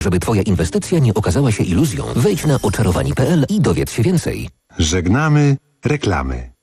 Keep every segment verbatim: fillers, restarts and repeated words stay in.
Żeby Twoja inwestycja nie okazała się iluzją, wejdź na oczarowani kropka p l i dowiedz się więcej. Żegnamy reklamy.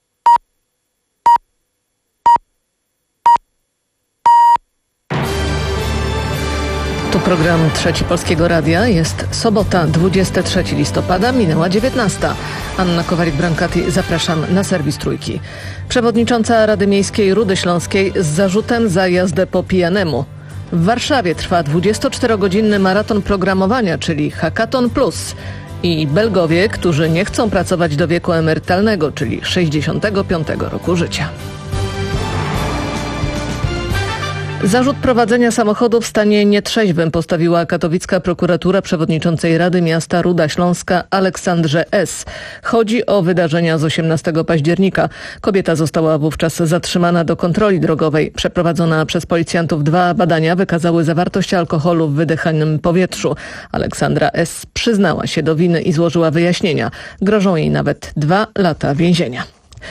Tu program Trzeci Polskiego Radia. Jest sobota, dwudziestego trzeciego listopada, minęła dziewiętnasta. Anna Kowalik-Brankati, zapraszam na serwis Trójki. Przewodnicząca Rady Miejskiej Rudy Śląskiej z zarzutem za jazdę po pijanemu. W Warszawie trwa dwudziestoczterogodzinny maraton programowania, czyli Hackathon Plus. I Belgowie, którzy nie chcą pracować do wieku emerytalnego, czyli sześćdziesiątego piątego roku życia. Zarzut prowadzenia samochodu w stanie nietrzeźwym postawiła katowicka prokuratura przewodniczącej Rady Miasta Ruda Śląska Aleksandrze S. Chodzi o wydarzenia z osiemnastego października. Kobieta została wówczas zatrzymana do kontroli drogowej. Przeprowadzone przez policjantów dwa badania wykazały zawartość alkoholu w wydychanym powietrzu. Aleksandra S. przyznała się do winy i złożyła wyjaśnienia. Grożą jej nawet dwa lata więzienia.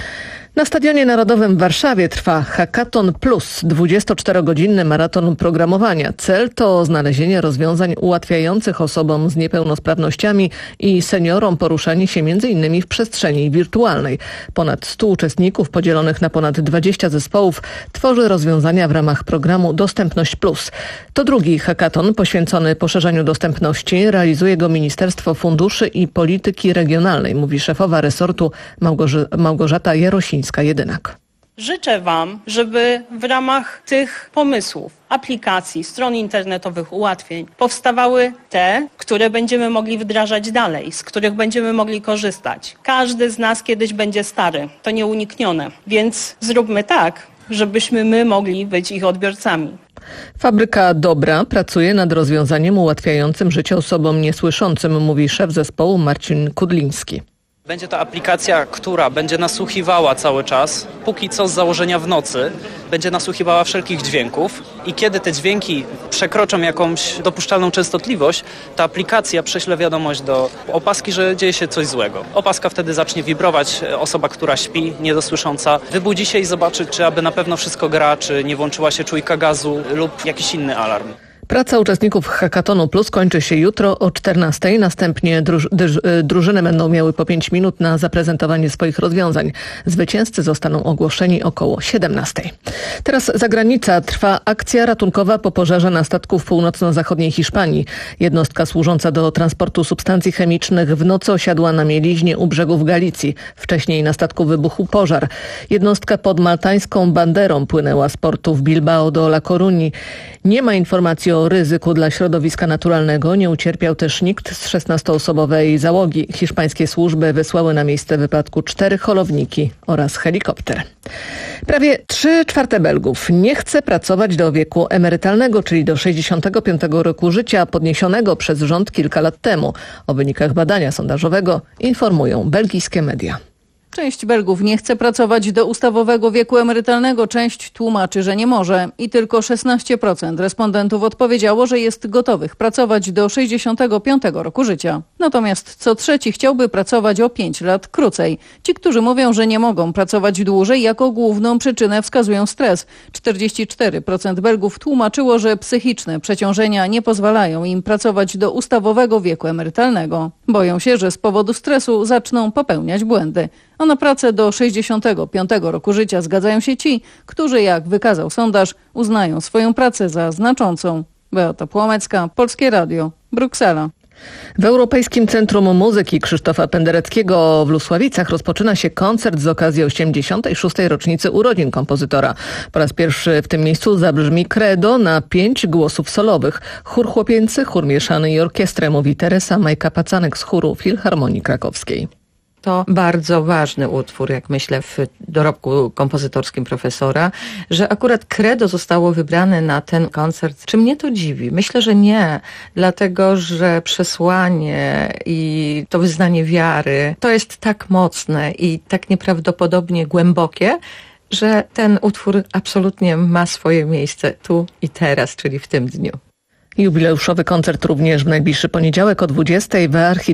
Na Stadionie Narodowym w Warszawie trwa Hackathon Plus, dwudziestoczterogodzinny maraton programowania. Cel to znalezienie rozwiązań ułatwiających osobom z niepełnosprawnościami i seniorom poruszanie się między innymi w przestrzeni wirtualnej. Ponad stu uczestników podzielonych na ponad dwadzieścia zespołów tworzy rozwiązania w ramach programu Dostępność Plus. To drugi hackathon poświęcony poszerzaniu dostępności. Realizuje go Ministerstwo Funduszy i Polityki Regionalnej, mówi szefowa resortu Małgorz- Małgorzata Jarosińska. Jedynak. Życzę Wam, żeby w ramach tych pomysłów, aplikacji, stron internetowych, ułatwień powstawały te, które będziemy mogli wdrażać dalej, z których będziemy mogli korzystać. Każdy z nas kiedyś będzie stary, to nieuniknione, więc zróbmy tak, żebyśmy my mogli być ich odbiorcami. Fabryka Dobra pracuje nad rozwiązaniem ułatwiającym życie osobom niesłyszącym, mówi szef zespołu Marcin Kudliński. Będzie to aplikacja, która będzie nasłuchiwała cały czas, póki co z założenia w nocy, będzie nasłuchiwała wszelkich dźwięków i kiedy te dźwięki przekroczą jakąś dopuszczalną częstotliwość, ta aplikacja prześle wiadomość do opaski, że dzieje się coś złego. Opaska wtedy zacznie wibrować, osoba, która śpi, niedosłysząca, wybudzi się i zobaczy, czy aby na pewno wszystko gra, czy nie włączyła się czujka gazu lub jakiś inny alarm. Praca uczestników Hackathonu Plus kończy się jutro o czternastej. Następnie druż, dyż, drużyny będą miały po pięć minut na zaprezentowanie swoich rozwiązań. Zwycięzcy zostaną ogłoszeni około siedemnastej. Teraz zagranica. Trwa akcja ratunkowa po pożarze na statku w północno-zachodniej Hiszpanii. Jednostka służąca do transportu substancji chemicznych w nocy osiadła na mieliźnie u brzegów Galicji. Wcześniej na statku wybuchł pożar. Jednostka pod maltańską banderą płynęła z portu w Bilbao do La Coruni. Nie ma informacji o ryzyku dla środowiska naturalnego. Nie ucierpiał też nikt z szesnastoosobowej załogi. Hiszpańskie służby wysłały na miejsce wypadku cztery holowniki oraz helikopter. Prawie trzy czwarte Belgów nie chce pracować do wieku emerytalnego, czyli do sześćdziesiątego piątego roku życia, podniesionego przez rząd kilka lat temu. O wynikach badania sondażowego informują belgijskie media. Część Belgów nie chce pracować do ustawowego wieku emerytalnego, część tłumaczy, że nie może. I tylko szesnaście procent respondentów odpowiedziało, że jest gotowych pracować do sześćdziesiątego piątego roku życia. Natomiast co trzeci chciałby pracować o pięć lat krócej. Ci, którzy mówią, że nie mogą pracować dłużej, jako główną przyczynę wskazują stres. czterdzieści cztery procent Belgów tłumaczyło, że psychiczne przeciążenia nie pozwalają im pracować do ustawowego wieku emerytalnego. Boją się, że z powodu stresu zaczną popełniać błędy. A na pracę do sześćdziesiątego piątego roku życia zgadzają się ci, którzy, jak wykazał sondaż, uznają swoją pracę za znaczącą. Beata Płomecka, Polskie Radio, Bruksela. W Europejskim Centrum Muzyki Krzysztofa Pendereckiego w Lusławicach rozpoczyna się koncert z okazji osiemdziesiątej szóstej rocznicy urodzin kompozytora. Po raz pierwszy w tym miejscu zabrzmi credo na pięć głosów solowych. Chór chłopięcy, chór mieszany i orkiestrę, mówi Teresa Majka-Pacanek z chóru Filharmonii Krakowskiej. To bardzo ważny utwór, jak myślę, w dorobku kompozytorskim profesora, że akurat credo zostało wybrane na ten koncert. Czy mnie to dziwi? Myślę, że nie, dlatego że przesłanie i to wyznanie wiary to jest tak mocne i tak nieprawdopodobnie głębokie, że ten utwór absolutnie ma swoje miejsce tu i teraz, czyli w tym dniu. Jubileuszowy koncert również w najbliższy poniedziałek o dwudziestej w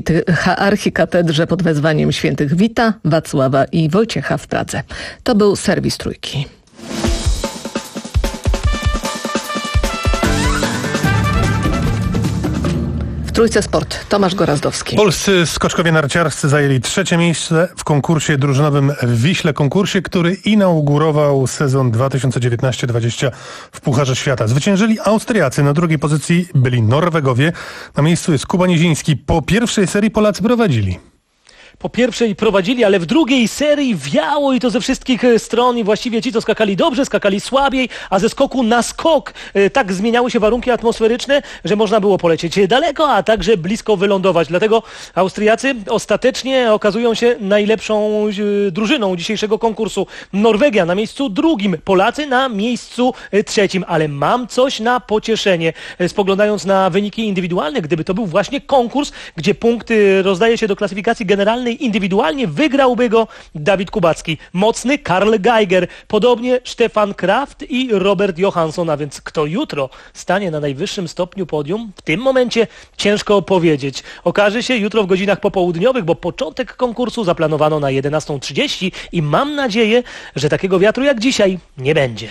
archikatedrze pod wezwaniem świętych Wita, Wacława i Wojciecha w Pradze. To był serwis Trójki. Trójce Sport, Tomasz Gorazdowski. Polscy skoczkowie narciarscy zajęli trzecie miejsce w konkursie drużynowym w Wiśle, konkursie, który inaugurował sezon dwa tysiące dziewiętnaście dwadzieścia w Pucharze Świata. Zwyciężyli Austriacy, na drugiej pozycji byli Norwegowie, na miejscu jest Kuba Nieziński. Po pierwszej serii Polacy prowadzili. Po pierwszej prowadzili, ale w drugiej serii wiało i to ze wszystkich stron i właściwie ci, co skakali dobrze, skakali słabiej, a ze skoku na skok tak zmieniały się warunki atmosferyczne, że można było polecieć daleko, a także blisko wylądować. Dlatego Austriacy ostatecznie okazują się najlepszą drużyną dzisiejszego konkursu. Norwegia na miejscu drugim, Polacy na miejscu trzecim, ale mam coś na pocieszenie. Spoglądając na wyniki indywidualne, gdyby to był właśnie konkurs, gdzie punkty rozdaje się do klasyfikacji generalnej, indywidualnie wygrałby go Dawid Kubacki. Mocny Karl Geiger, podobnie Stefan Kraft i Robert Johansson, a więc kto jutro stanie na najwyższym stopniu podium? W tym momencie ciężko powiedzieć. Okaże się jutro w godzinach popołudniowych, bo początek konkursu zaplanowano na jedenastą trzydzieści i mam nadzieję, że takiego wiatru jak dzisiaj nie będzie.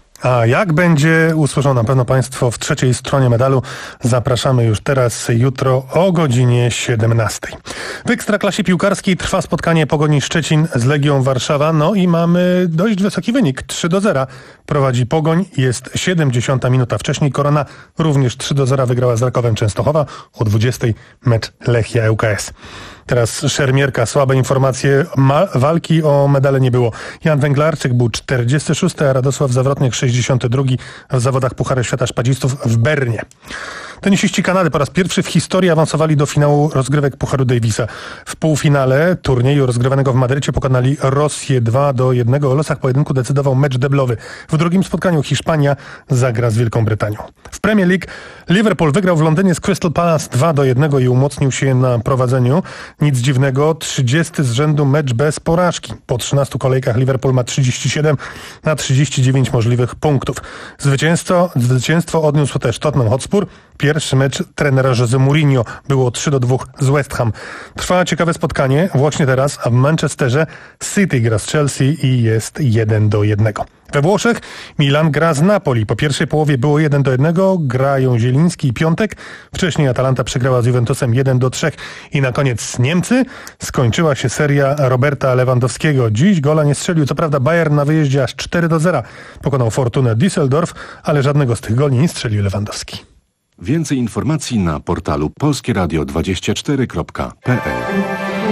A jak będzie, usłyszą na pewno Państwo w trzeciej stronie medalu. Zapraszamy już teraz, jutro o godzinie siedemnastej. W Ekstraklasie piłkarskiej trwa spotkanie Pogoni Szczecin z Legią Warszawa. No i mamy dość wysoki wynik. trzy do zera prowadzi Pogoń. Jest siedemdziesiąta minuta. Wcześniej Korona również trzy do zera wygrała z Rakowem Częstochowa. O dwudziestej mecz Lechia ŁKS. Teraz szermierka, słabe informacje. Ma- walki o medale nie było. Jan Węglarczyk był czterdziesty szósty, a Radosław Zawrotniak sześćdziesiąty drugi w zawodach Pucharu Świata Szpadzistów w Bernie. Tenisiści Kanady po raz pierwszy w historii awansowali do finału rozgrywek Pucharu Davisa. W półfinale turnieju rozgrywanego w Madrycie pokonali Rosję dwa do jednego. O losach pojedynku decydował mecz deblowy. W drugim spotkaniu Hiszpania zagra z Wielką Brytanią. W Premier League Liverpool wygrał w Londynie z Crystal Palace dwa do jednego i umocnił się na prowadzeniu. Nic dziwnego, trzydziesty z rzędu mecz bez porażki. Po trzynastu kolejkach Liverpool ma trzydzieści siedem na trzydzieści dziewięć możliwych punktów. Zwycięstwo, zwycięstwo odniósł też Tottenham Hotspur. Pierwszy mecz trenera Jose Mourinho było trzy do dwóch z West Ham. Trwa ciekawe spotkanie właśnie teraz, a w Manchesterze City gra z Chelsea i jest jeden do jednego. We Włoszech Milan gra z Napoli. Po pierwszej połowie było jeden do jednego, grają Zieliński i Piątek. Wcześniej Atalanta przegrała z Juventusem jeden do trzech. I na koniec Niemcy. Skończyła się seria Roberta Lewandowskiego. Dziś gola nie strzelił. Co prawda Bayern na wyjeździe aż cztery do zera pokonał Fortunę Düsseldorf, ale żadnego z tych goli nie strzelił Lewandowski. Więcej informacji na portalu polskie radio dwadzieścia cztery kropka p l.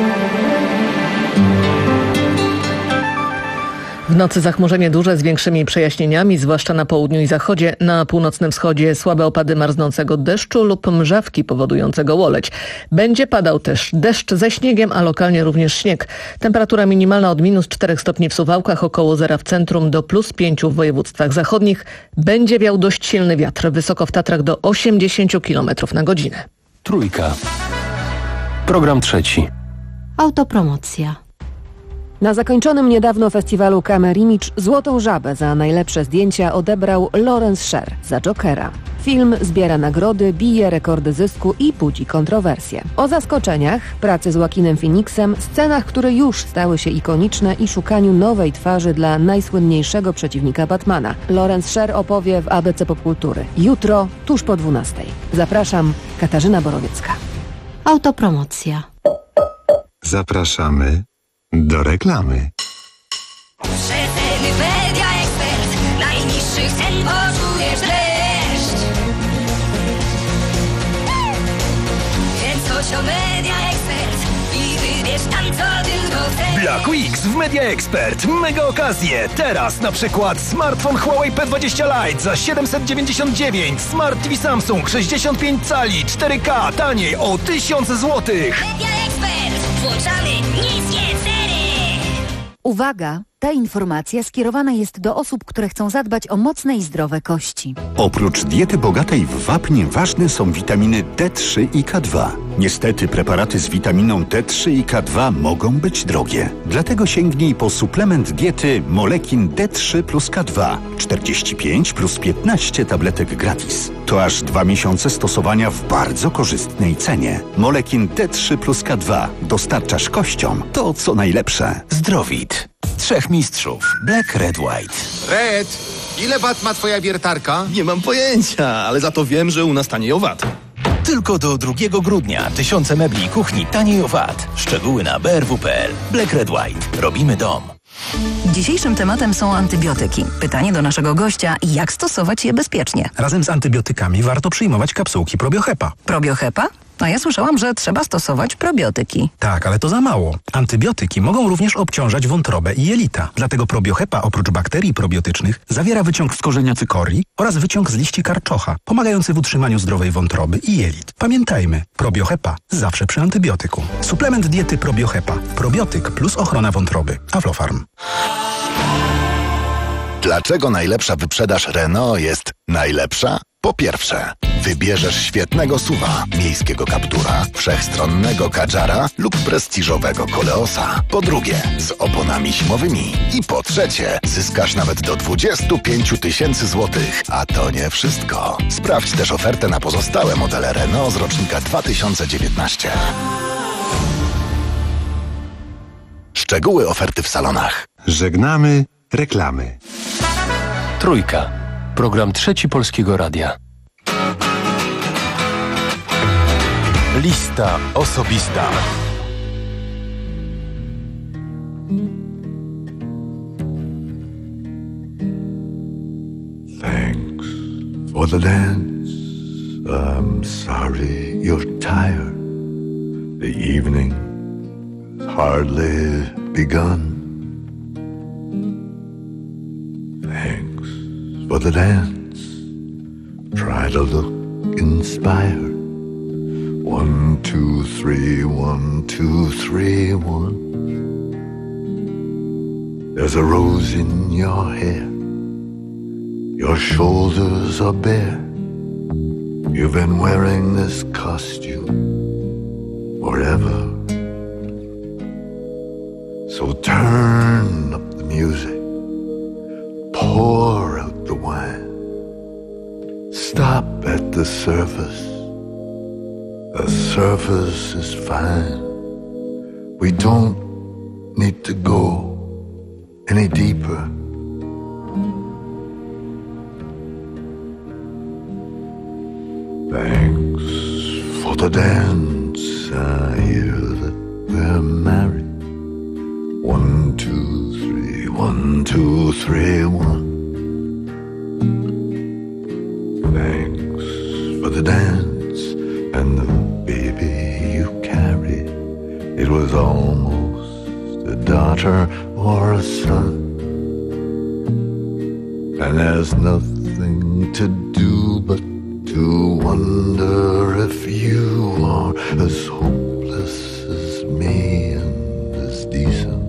W nocy zachmurzenie duże z większymi przejaśnieniami, zwłaszcza na południu i zachodzie. Na północnym wschodzie słabe opady marznącego deszczu lub mrzawki powodującego łoleć. Będzie padał też deszcz ze śniegiem, a lokalnie również śnieg. Temperatura minimalna od minus czterech stopni w Suwałkach, około zera w centrum, do plus pięciu w województwach zachodnich. Będzie wiał dość silny wiatr, wysoko w Tatrach do osiemdziesięciu kilometrów na godzinę. Trójka. Program trzeci. Autopromocja. Na zakończonym niedawno festiwalu Camera Image Złotą Żabę za najlepsze zdjęcia odebrał Lawrence Sher za Jokera. Film zbiera nagrody, bije rekordy zysku i budzi kontrowersje. O zaskoczeniach, pracy z Joaquinem Phoenixem, scenach, które już stały się ikoniczne i szukaniu nowej twarzy dla najsłynniejszego przeciwnika Batmana. Lawrence Sher opowie w A B C Popkultury. Jutro, tuż po dwunastej. Zapraszam, Katarzyna Borowiecka. Autopromocja. Zapraszamy do reklamy. Przeceny Media Expert. Najniższych cen poczujesz leszcz. Więc chodź o Media Expert i wybierz tam, co tylko chcesz. Black Weeks w Media Expert. Mega okazje. Teraz na przykład smartfon Huawei P dwadzieścia Lite za siedemset dziewięćdziesiąt dziewięć. Smart T V Samsung sześćdziesiąt pięć cali cztery K taniej o tysiąc złotych. Media Expert. Włączamy niskie ceny. Uwaga! Ta informacja skierowana jest do osób, które chcą zadbać o mocne i zdrowe kości. Oprócz diety bogatej w wapnie ważne są witaminy D trzy i K dwa. Niestety preparaty z witaminą D trzy i K dwa mogą być drogie. Dlatego sięgnij po suplement diety Molekin D trzy plus K dwa. czterdzieści pięć plus piętnaście tabletek gratis. To aż dwa miesiące stosowania w bardzo korzystnej cenie. Molekin D trzy plus K dwa. Dostarczasz kościom to, co najlepsze. Zdrowit. Trzech mistrzów. Black, Red, White. Red, ile wat ma twoja wiertarka? Nie mam pojęcia, ale za to wiem, że u nas tanieją waty. Tylko do drugiego grudnia tysiące mebli i kuchni taniej o V A T. Szczegóły na b r w kropka p l. Black Red White. Robimy dom. Dzisiejszym tematem są antybiotyki. Pytanie do naszego gościa, jak stosować je bezpiecznie? Razem z antybiotykami warto przyjmować kapsułki Probiohepa. Probiohepa? A ja słyszałam, że trzeba stosować probiotyki. Tak, ale to za mało. Antybiotyki mogą również obciążać wątrobę i jelita. Dlatego Probiohepa oprócz bakterii probiotycznych zawiera wyciąg z korzenia cykorii oraz wyciąg z liści karczocha, pomagający w utrzymaniu zdrowej wątroby i jelit. Pamiętajmy, Probiohepa zawsze przy antybiotyku. Suplement diety Probiohepa. Probiotyk plus ochrona wątroby. Aflofarm. Dlaczego najlepsza wyprzedaż Renault jest najlepsza? Po pierwsze, wybierzesz świetnego suwa, miejskiego Captura, wszechstronnego Kadżara lub prestiżowego Koleosa. Po drugie, z oponami zimowymi. I po trzecie, zyskasz nawet do dwadzieścia pięć tysięcy złotych. A to nie wszystko. Sprawdź też ofertę na pozostałe modele Renault z rocznika dwa tysiące dziewiętnastego. Szczegóły oferty w salonach. Żegnamy reklamy. Trójka. Program Trzeci Polskiego Radia. Lista osobista. Thanks for the dance. I'm sorry you're tired. The evening has hardly begun. Thanks for the dance. Try to look inspired. One, two, three, one, two, three, one. There's a rose in your hair. Your shoulders are bare. You've been wearing this costume forever. So turn up the music. Pour out the wine. Stop at the surface. The surface is fine. We don't need to go any deeper. Thanks for the dance. I hear that we're married. One, two, three, one, two, three, one. Thanks for the dance and the baby you carried. It was almost a daughter or a son. And there's nothing to do but to wonder if you are as hopeless as me and as decent.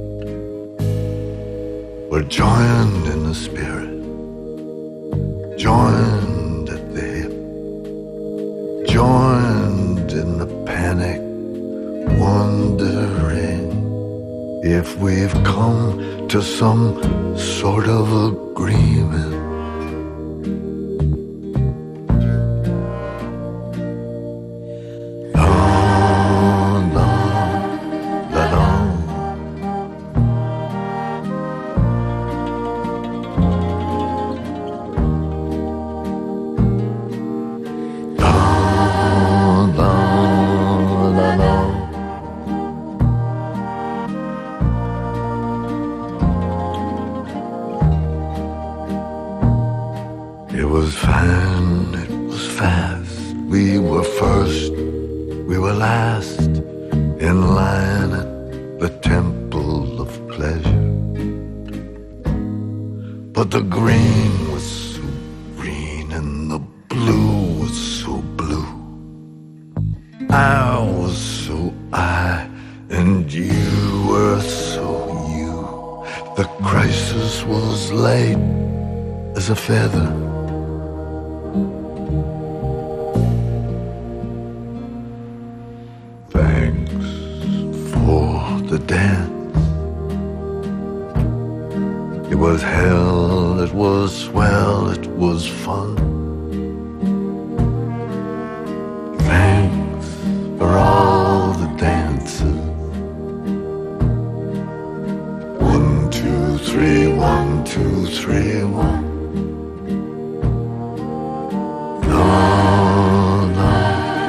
We're joined in the spirit, joined at the hip, joined in the panic, wondering if we've come to some sort of agreement. A feather. Thanks for the dance. It was hell, it was swell, it was fun. Thanks for all the dances. One, two, three, one, two, three, one. No, no,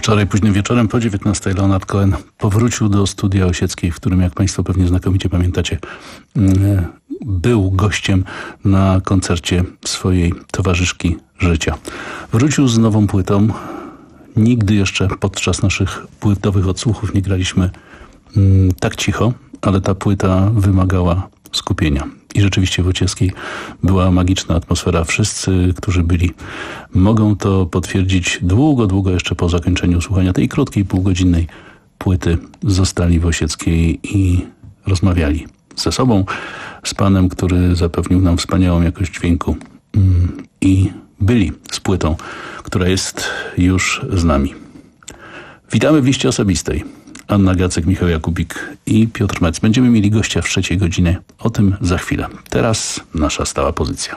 Wczoraj późnym wieczorem po dziewiętnastej Leonard Cohen powrócił do studia Osieckiej, w którym, jak państwo pewnie znakomicie pamiętacie, był gościem na koncercie swojej towarzyszki życia. Wrócił z nową płytą. Nigdy jeszcze podczas naszych płytowych odsłuchów nie graliśmy mm, tak cicho, ale ta płyta wymagała skupienia. I rzeczywiście w Ociewskiej była magiczna atmosfera. Wszyscy, którzy byli, mogą to potwierdzić długo, długo jeszcze po zakończeniu słuchania tej krótkiej, półgodzinnej płyty. Zostali w Osieckiej i rozmawiali ze sobą, z panem, który zapewnił nam wspaniałą jakość dźwięku mm, i byli z płytą, która jest już z nami. Witamy w liście osobistej. Anna Gacek, Michał Jakubik i Piotr Mec. Będziemy mieli gościa w trzeciej godzinie. O tym za chwilę. Teraz nasza stała pozycja.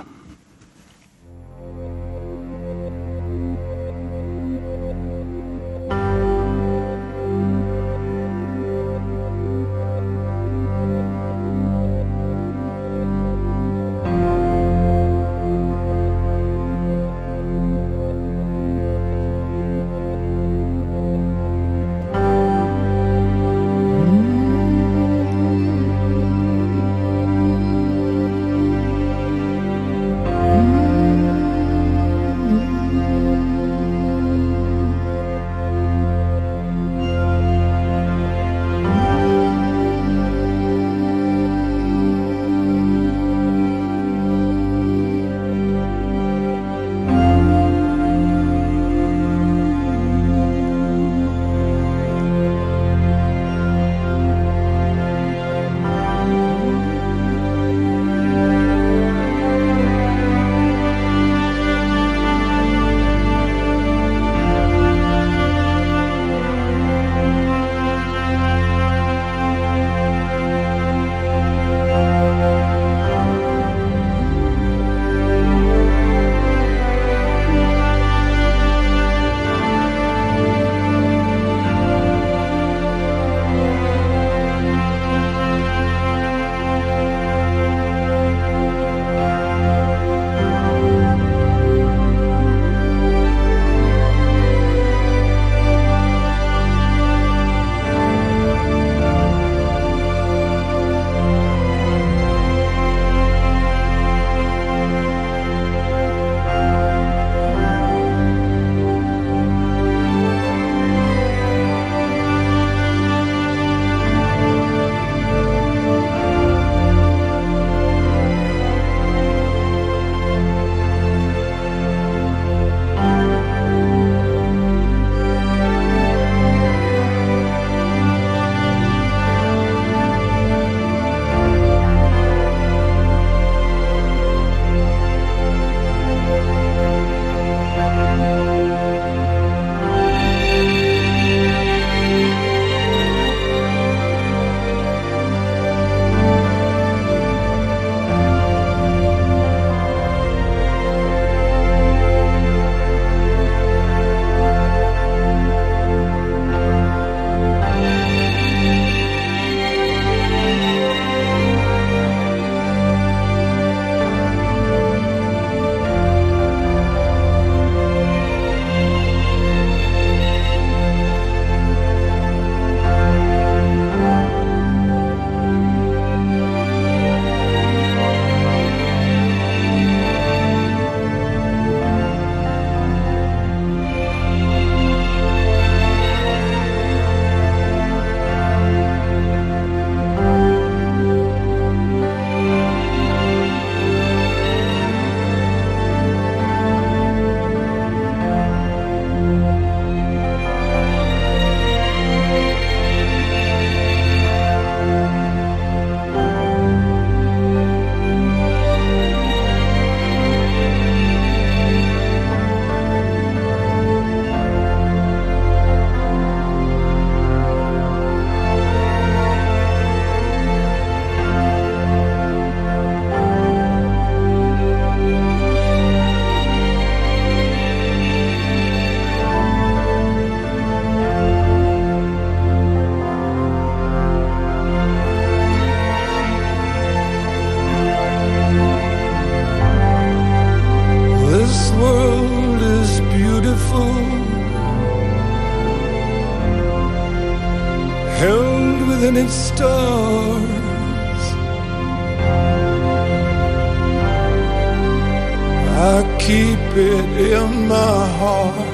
keep it in my heart.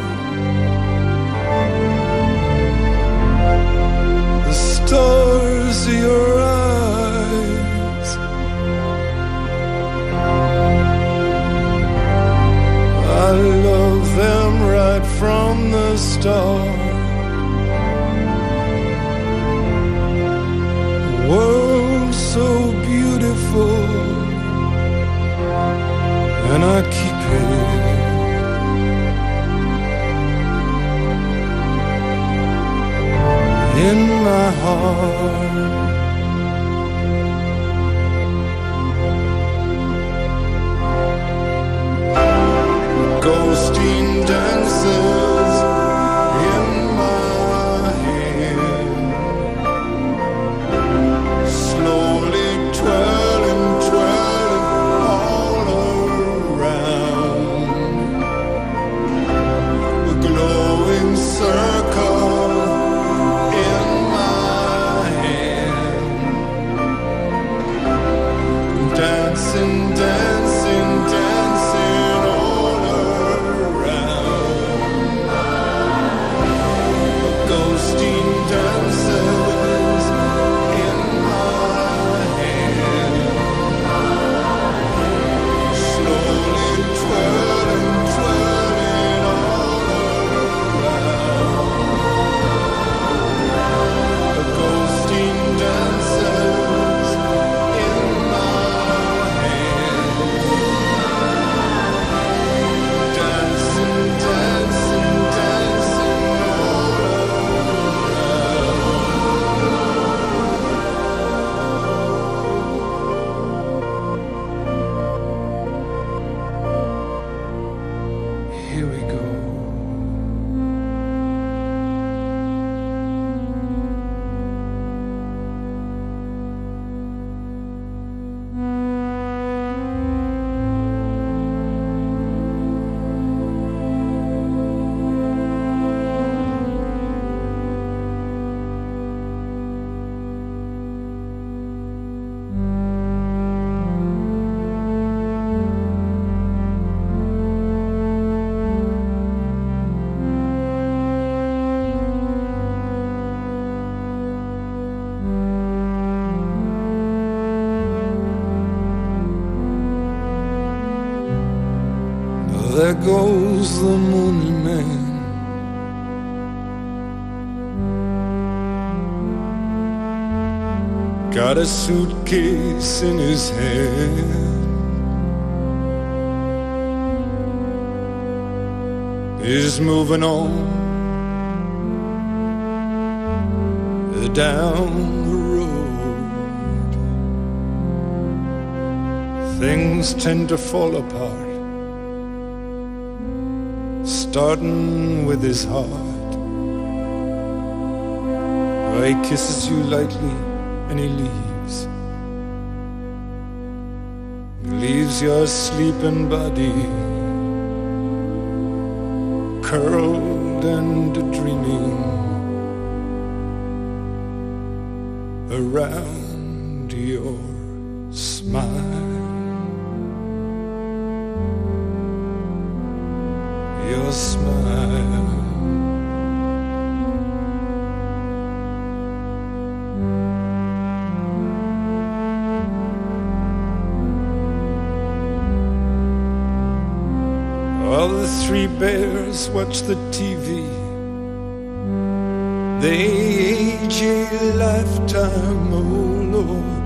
The stars of your eyes, I love them right from the start. World so beautiful, and I keep it in my heart. Ghosting dances in my head, slowly twirling, twirling all around. A glowing circle in my hand, dancing, dancing, dancing all around. Ghosting dances in my hand, slowly twirling, twirling all around. Ghosting dances in my hand, dancing, dancing, dancing all around. Here we go. There goes the moon man, got a suitcase in his hand. He's moving on down the road. Things tend to fall apart, starting with his heart. He kisses you lightly and he leaves. He leaves your sleeping body curled and dreaming around your smile. Your smile. All the three bears watch the T V. They age a lifetime, oh Lord.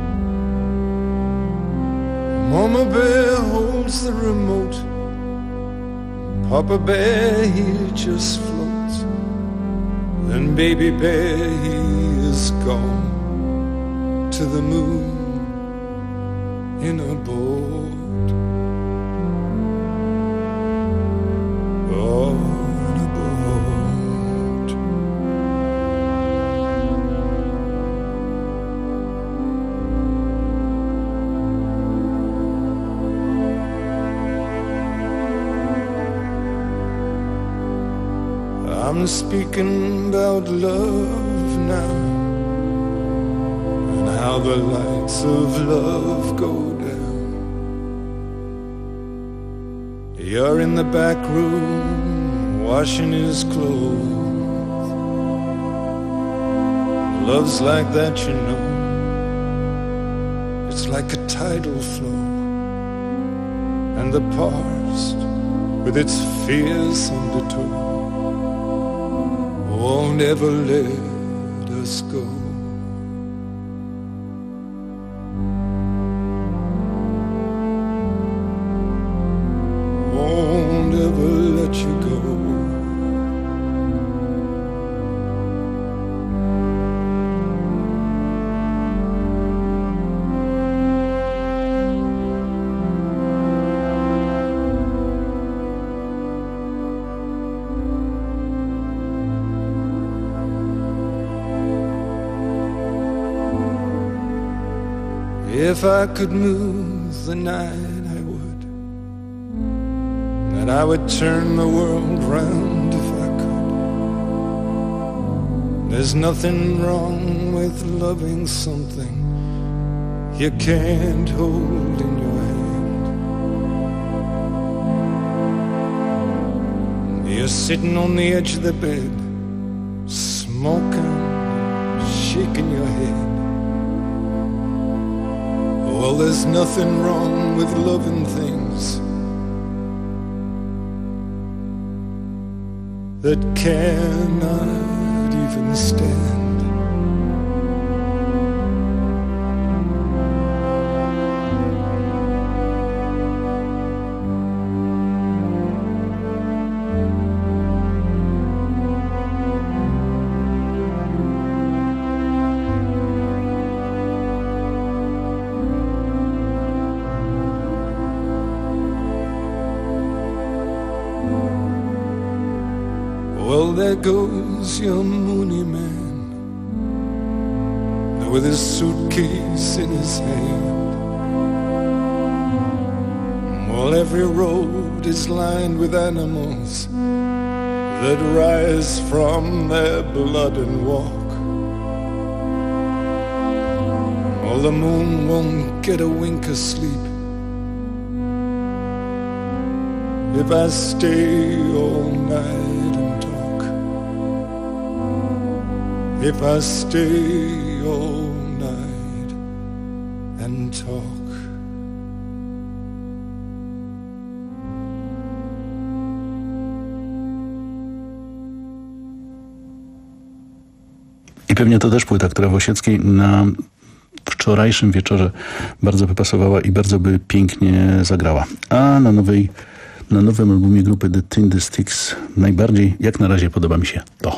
Mama Bear holds the remote. Papa Bear, he just floats. Then Baby Bear, he is gone to the moon in a boat. Oh, in a boat. I'm speaking about love now, and how the lights of love go down. You're in the back room washing his clothes. Love's like that, you know. It's like a tidal flow. And the past, with its fierce undertow, won't ever let us go. Won't ever let you go. If I could move the night, I would. And I would turn the world round if I could. There's nothing wrong with loving something you can't hold in your hand. You're sitting on the edge of the bed, smoking, shaking your head. Well, there's nothing wrong with loving things that cannot even stand. Well, there goes your moony man with his suitcase in his hand. Well, every road is lined with animals that rise from their blood and walk. Well, the moon won't get a wink of sleep if I stay all night and talk. If I stay all night and talk. I pewnie to też płyta, która w Osieckiej na wczorajszym wieczorze bardzo by pasowała i bardzo by pięknie zagrała. A na nowej, na nowym albumie grupy The Tinder Sticks najbardziej, jak na razie, podoba mi się to.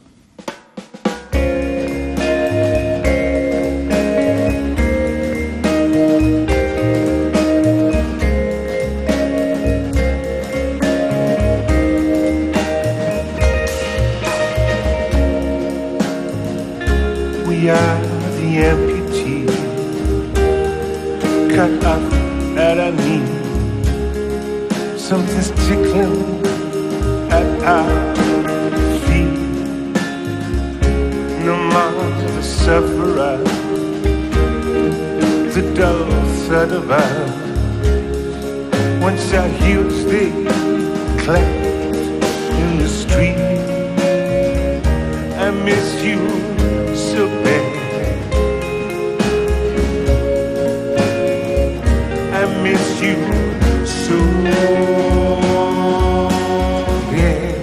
We are the amputee, cut off at our knee. Something's tickling at our feet. No more the sufferer, the dull thud of ours. Once our heels they clapped in the street. I miss you so bad. I miss you so bad.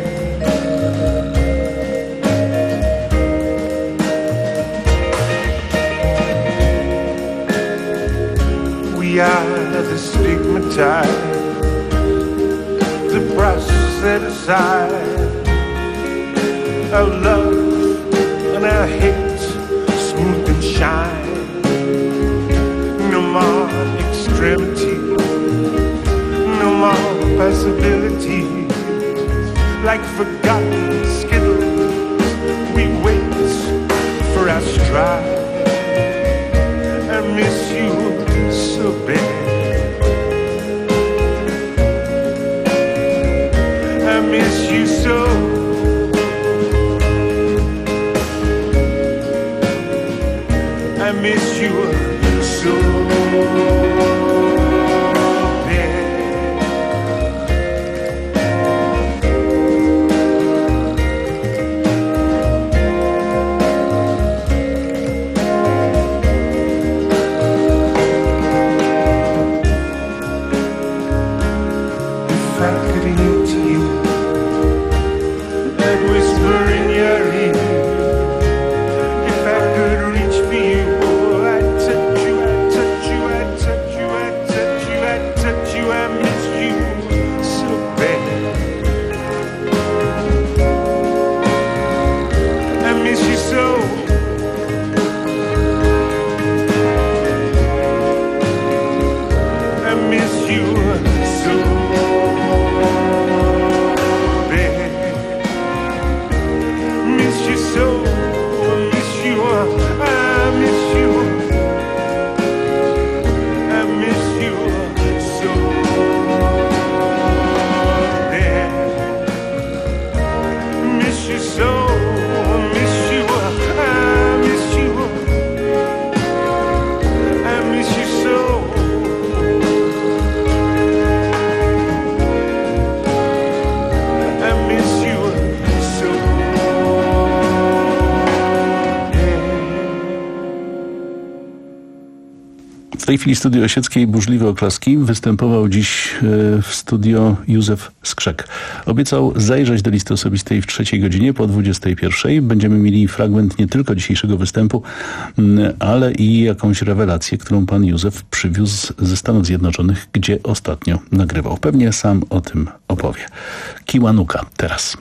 We are the stigmatized, the brush set aside. Our love and our hate smooth and shine. No more extremity, no more possibility. Like forgotten skittles, we wait for our stride. I miss you so bad. I miss you so. I miss you so bad. so bad. Miss you so, miss you, I miss you, I miss you so bad. Miss you so, miss you, I miss you, I miss you so. I miss you so. W tej chwili studio Osieckiej burzliwe oklaski. Występował dziś w studio Józef Skrzek. Obiecał zajrzeć do listy osobistej w trzeciej godzinie po dwudziestej pierwszej. Będziemy mieli fragment nie tylko dzisiejszego występu, ale i jakąś rewelację, którą pan Józef przywiózł ze Stanów Zjednoczonych, gdzie ostatnio nagrywał. Pewnie sam o tym opowie. Kiwanuka teraz.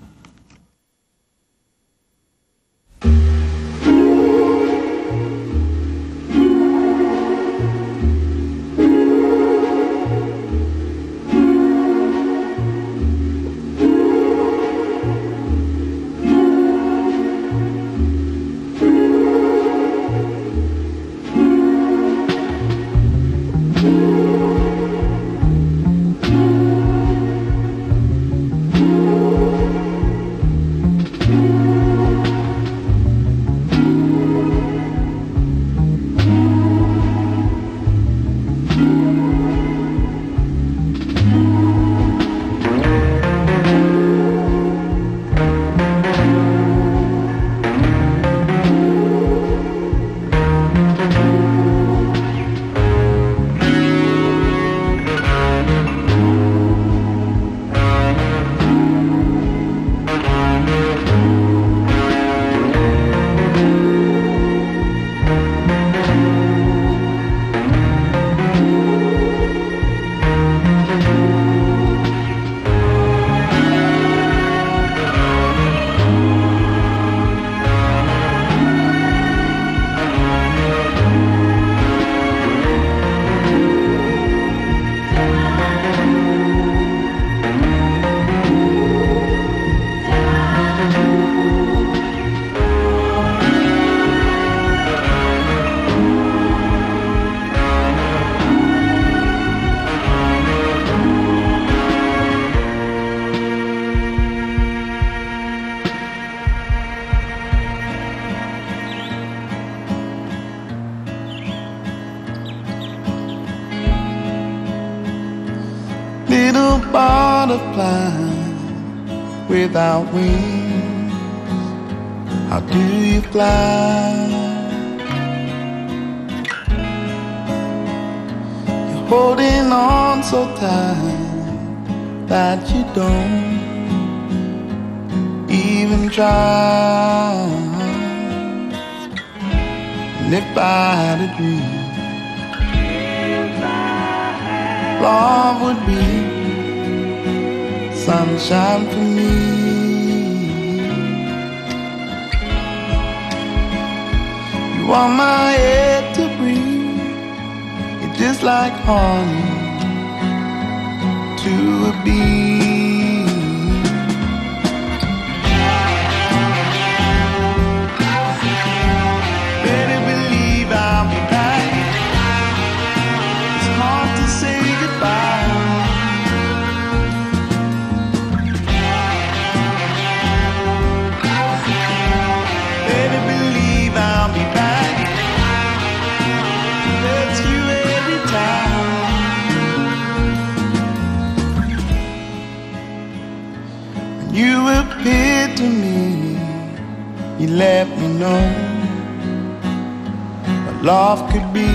Little butterfly without wings, how do you fly? You're holding on so tight that you don't even try. And if I had a dream, love would be sunshine for me. You are my air to breathe. You're just like honey to a bee. Better believe I'll be back. It's hard to say goodbye. Better believe I'll be back. That's you every time. When you appeared to me, you let me know what love could be.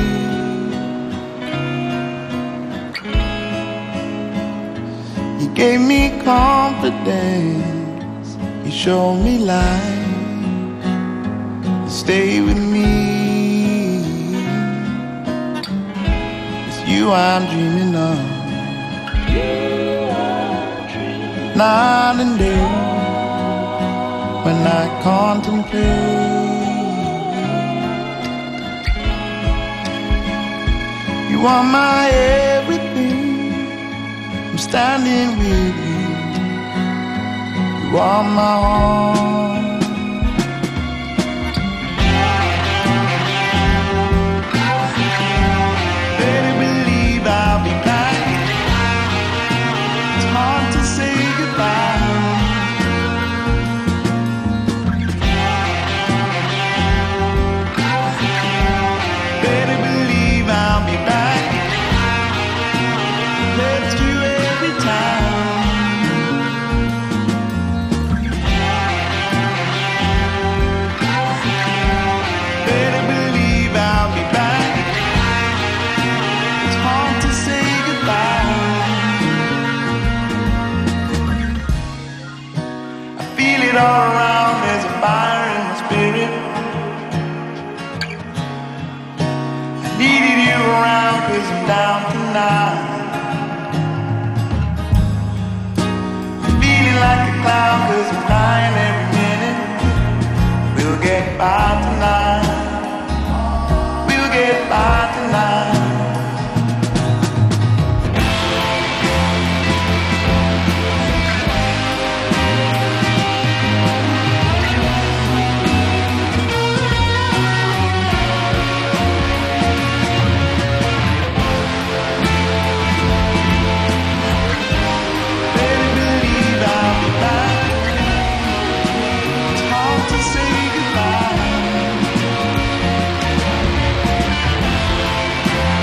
You gave me confidence, you showed me light, you stay with me. It's you I'm dreaming of, night and day, when I contemplate. You are my everything, I'm standing with you. You are my home. Better believe I'll be back. It's hard to say goodbye. Better believe I'll be back. Left you every time. Better believe I'll be back. It's hard to say goodbye. I feel it all around, there's a fire in my spirit. I needed you around 'cause I'm down tonight. I'm feeling like a clown 'cause I'm crying every minute. We'll get by tonight. We'll get by tonight. Better believe I'll be back. It's hard to say goodbye.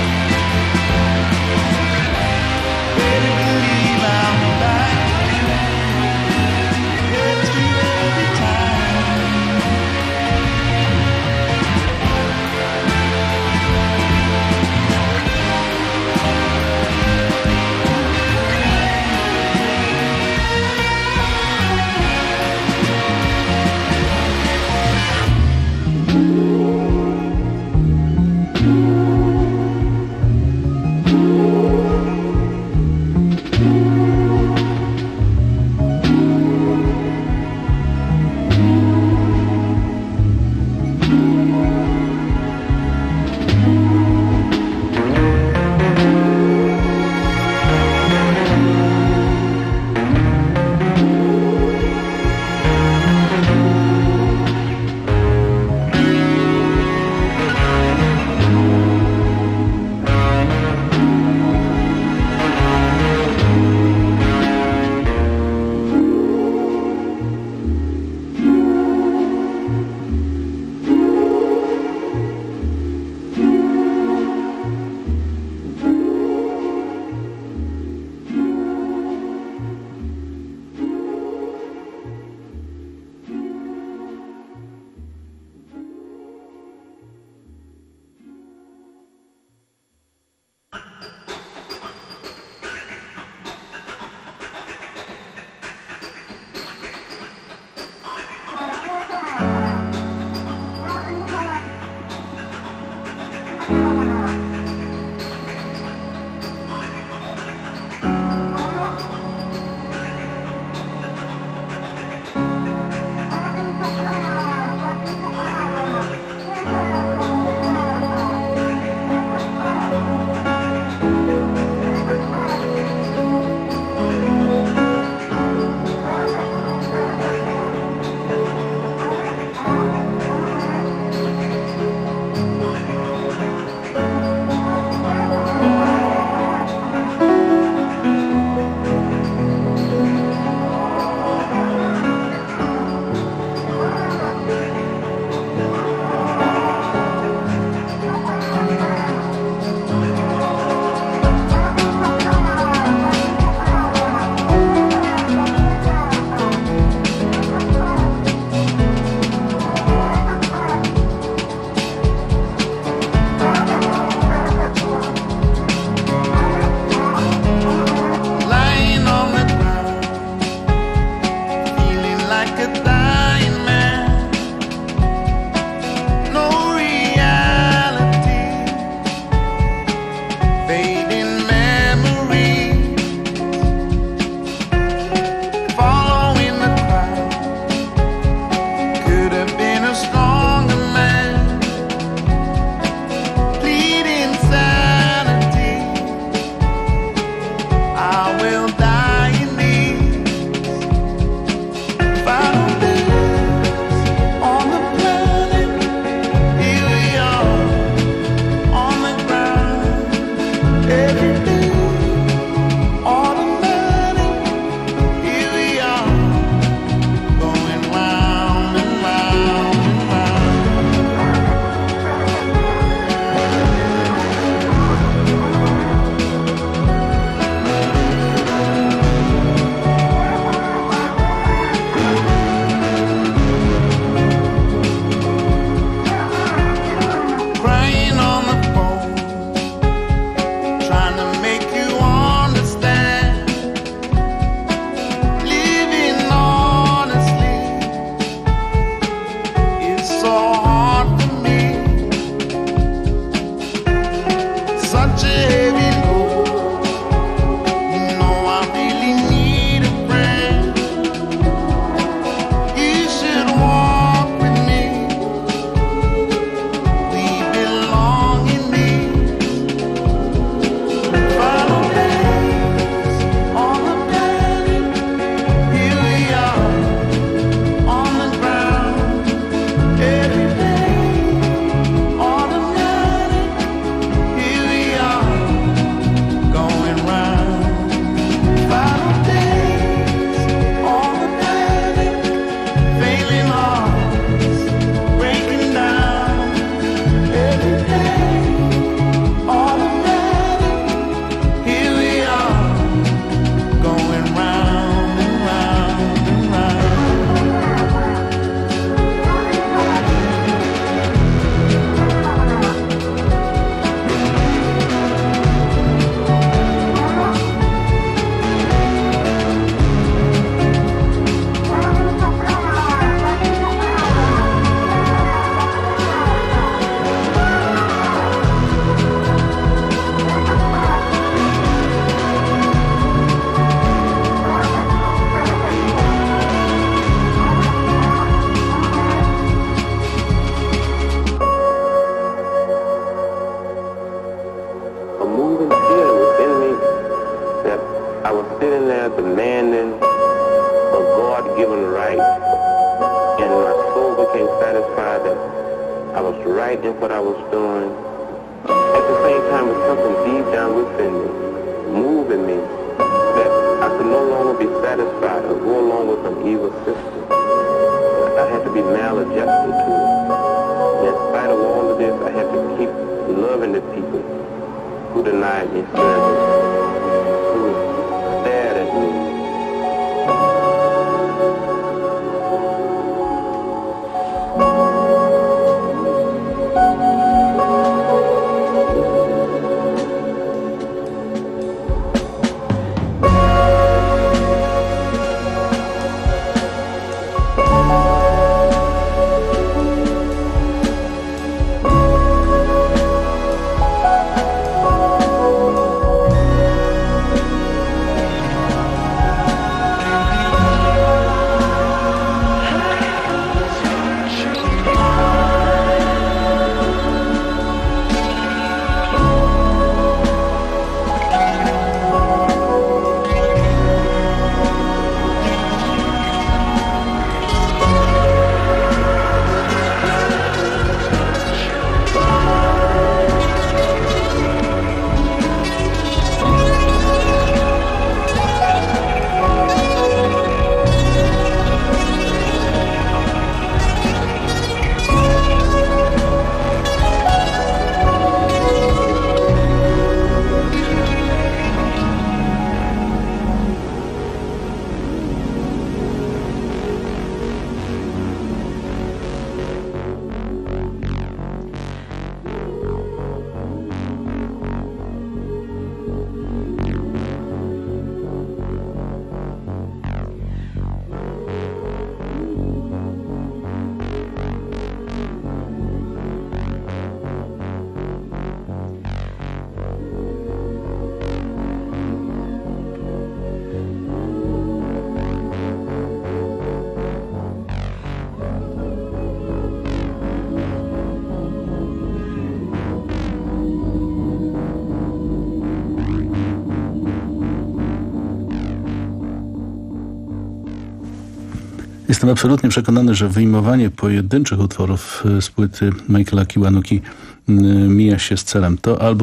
Jestem absolutnie przekonany, że wyjmowanie pojedynczych utworów z płyty Michaela Kiwanuki mija się z celem. To album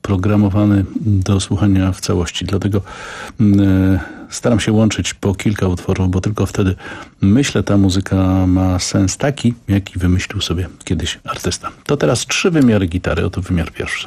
zaprogramowany do słuchania w całości. Dlatego mm, staram się łączyć po kilka utworów, bo tylko wtedy, myślę, ta muzyka ma sens taki, jaki wymyślił sobie kiedyś artysta. To teraz trzy wymiary gitary, oto wymiar pierwszy.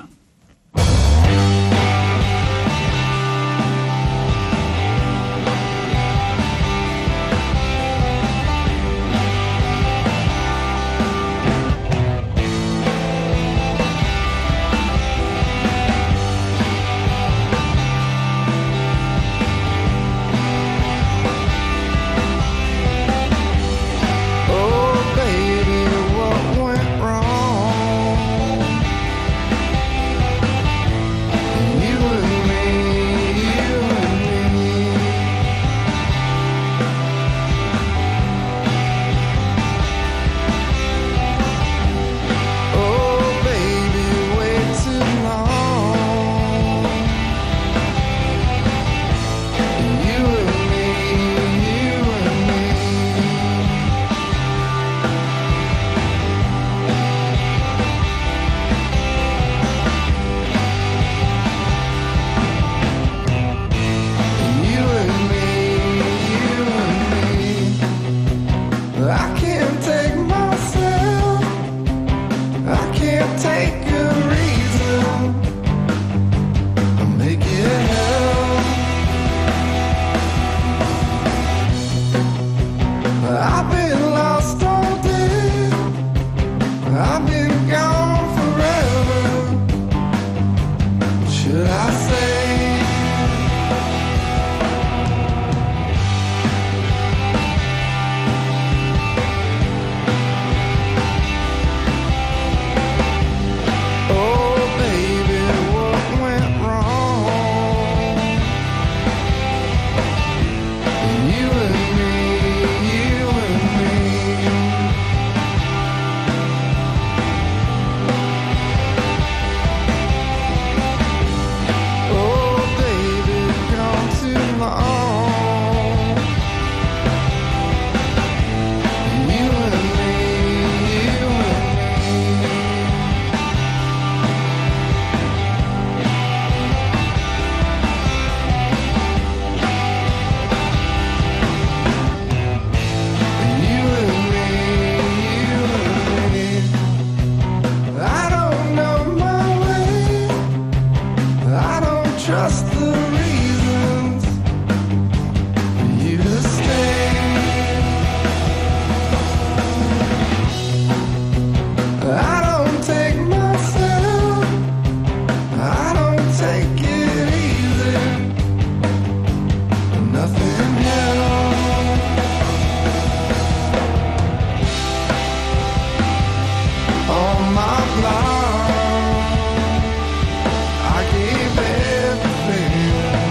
I gave everything.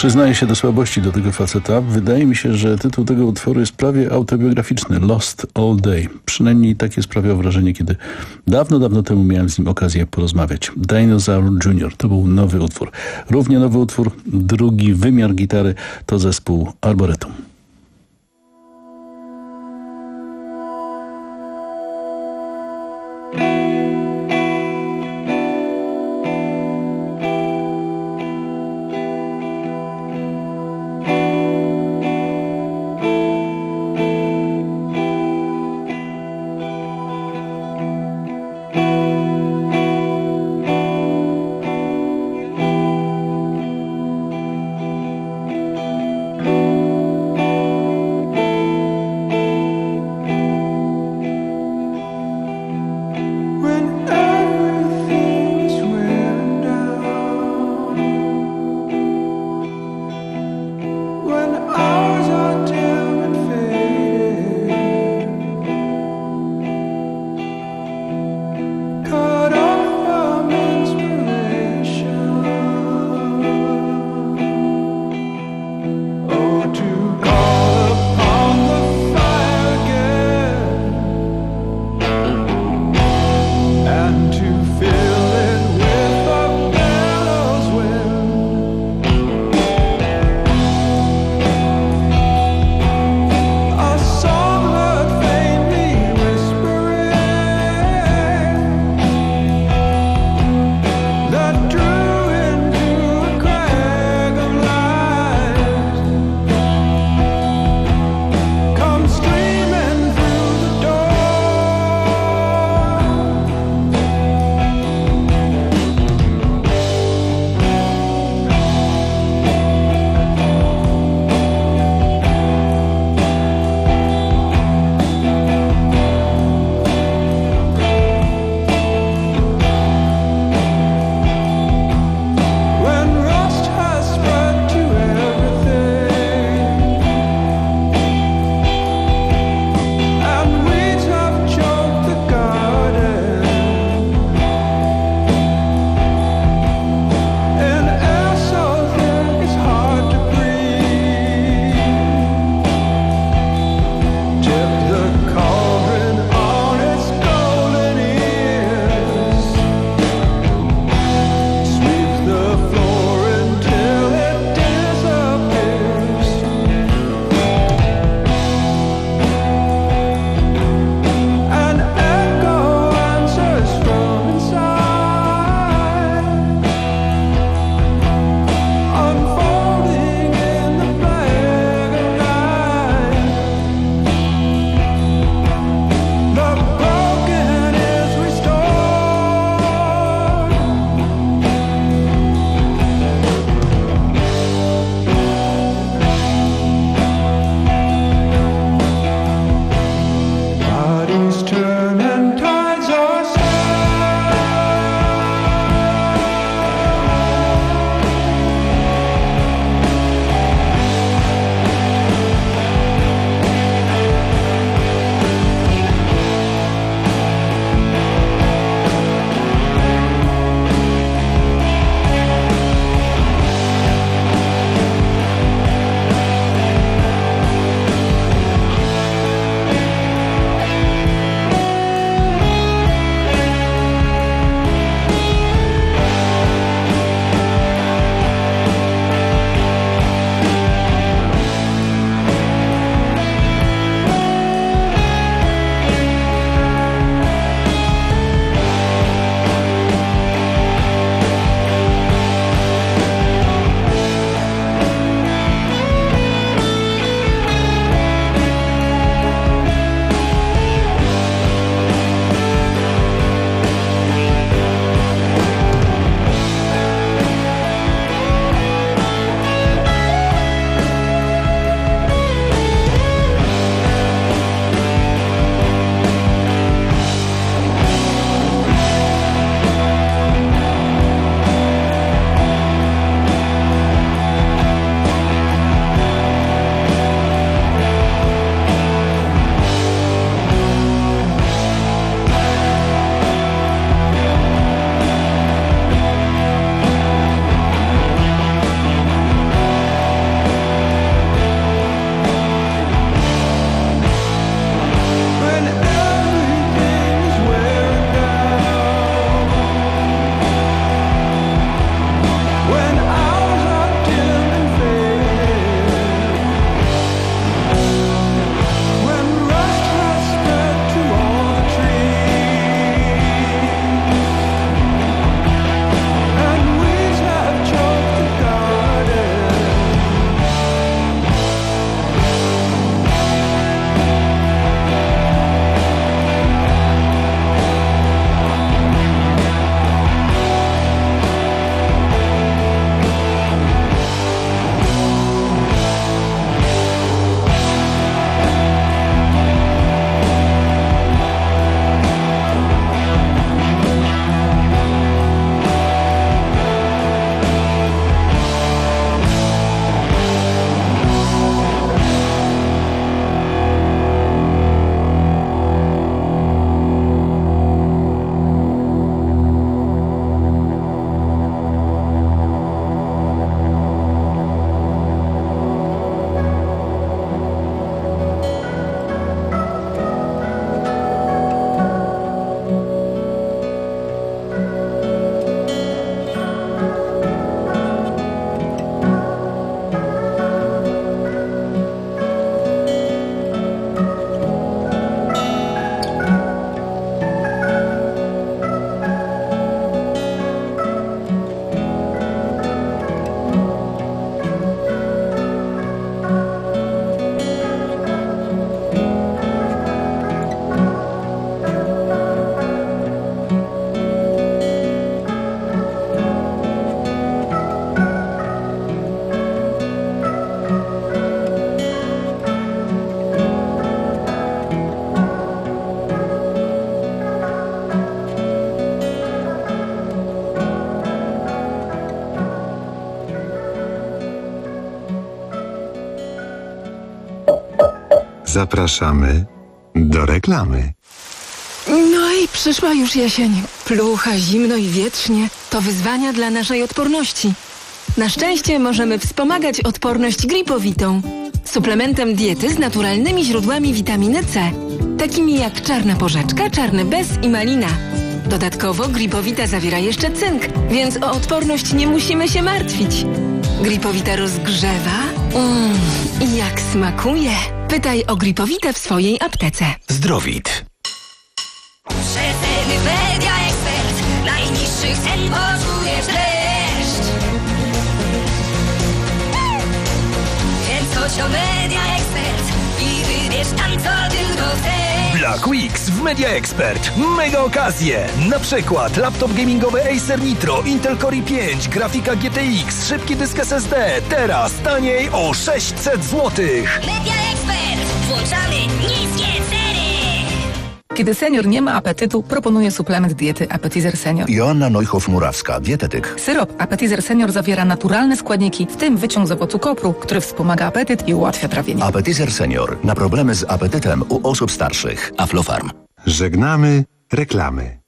Przyznaję się do słabości do tego faceta. Wydaje mi się, że tytuł tego utworu jest prawie autobiograficzny. Lost All Day. Przynajmniej takie sprawiało wrażenie, kiedy dawno, dawno temu miałem z nim okazję porozmawiać. Dinosaur junior To był nowy utwór. Równie nowy utwór, drugi wymiar gitary to zespół Arboretum. Thank you. Zapraszamy do reklamy. No i przyszła już jesień. Plucha, zimno i wietrznie to wyzwania dla naszej odporności. Na szczęście możemy wspomagać odporność gripowitą. Suplementem diety z naturalnymi źródłami witaminy C, takimi jak czarna porzeczka, czarny bez i malina. Dodatkowo gripowita zawiera jeszcze cynk, więc o odporność nie musimy się martwić. Gripowita rozgrzewa mm, i jak smakuje. Pytaj o gripowitę w swojej aptece. Zdrowit. Przeceny Media Expert. Najniższych cen poczujesz dreszcz. Więc chodź o Media Expert i wybierz tam, co tylko chcesz. Black Weeks w Media Expert. Mega okazje. Na przykład laptop gamingowy Acer Nitro, Intel Core i pięć, grafika G T X, szybki dysk S S D. Teraz taniej o sześćset złotych. Media Expert. Włączamy niskie ceny. Kiedy senior nie ma apetytu, proponuję suplement diety Appetizer Senior. Joanna Neuhoff-Murawska, dietetyk. Syrop Appetizer Senior zawiera naturalne składniki, w tym wyciąg z owocu kopru, który wspomaga apetyt i ułatwia trawienie. Appetizer Senior. Na problemy z apetytem u osób starszych. Aflofarm. Żegnamy reklamy.